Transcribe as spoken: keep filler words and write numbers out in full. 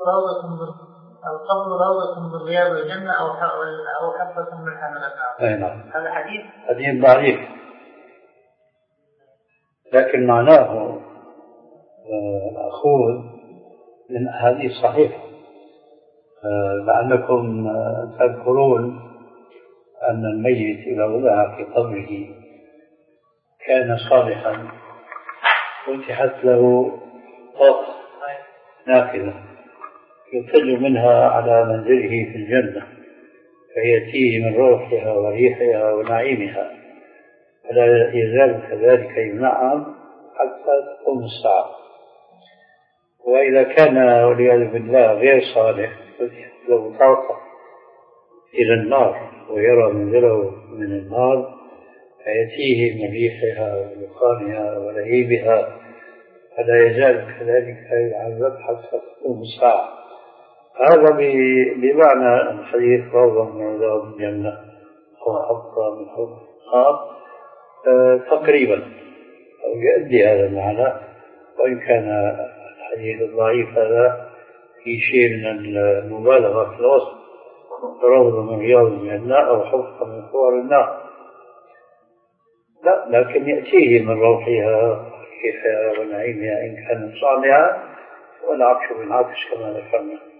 روضة من القبر روضة من رياض الجنة أو أو حفرة من حمل النار. أي نعم. هذا حديث حديث ضعيف، لكن معناه مأخوذ من أحاديث صحيحة، لعلكم تذكرون أن الميت إذا وضع في قبره كان صالحا فتحت له طاقة نافذة يطل منها على منزله في الجنة فيأتيه من روحها وريحها ونعيمها، فلا يزال كذلك ينعم حتى تقوم الساعة. وإذا كان والعياذ بالله غير صالح فتحت له طاقة إلى النار ويرى منزله من النار فيأتيه من ريحها ودخانها ولهيبها، فلا يزال كذلك يعذب حتى تقوم الساعة. هذا بمعنى الحديث روضة من رياض الجنة أو حفرة من حفر النار تقريبا أو يؤدي هذا المعنى، وإن كان الحديث الضعيف هذا في شيء من المبالغة في الوصف، روضة من رياض الجنة أو حفرة من حفر النار، لا، لكن يأتيه من روحها وريحها ونعيمها إن كان صالحا، والعطش بالعطش كما ذكرنا.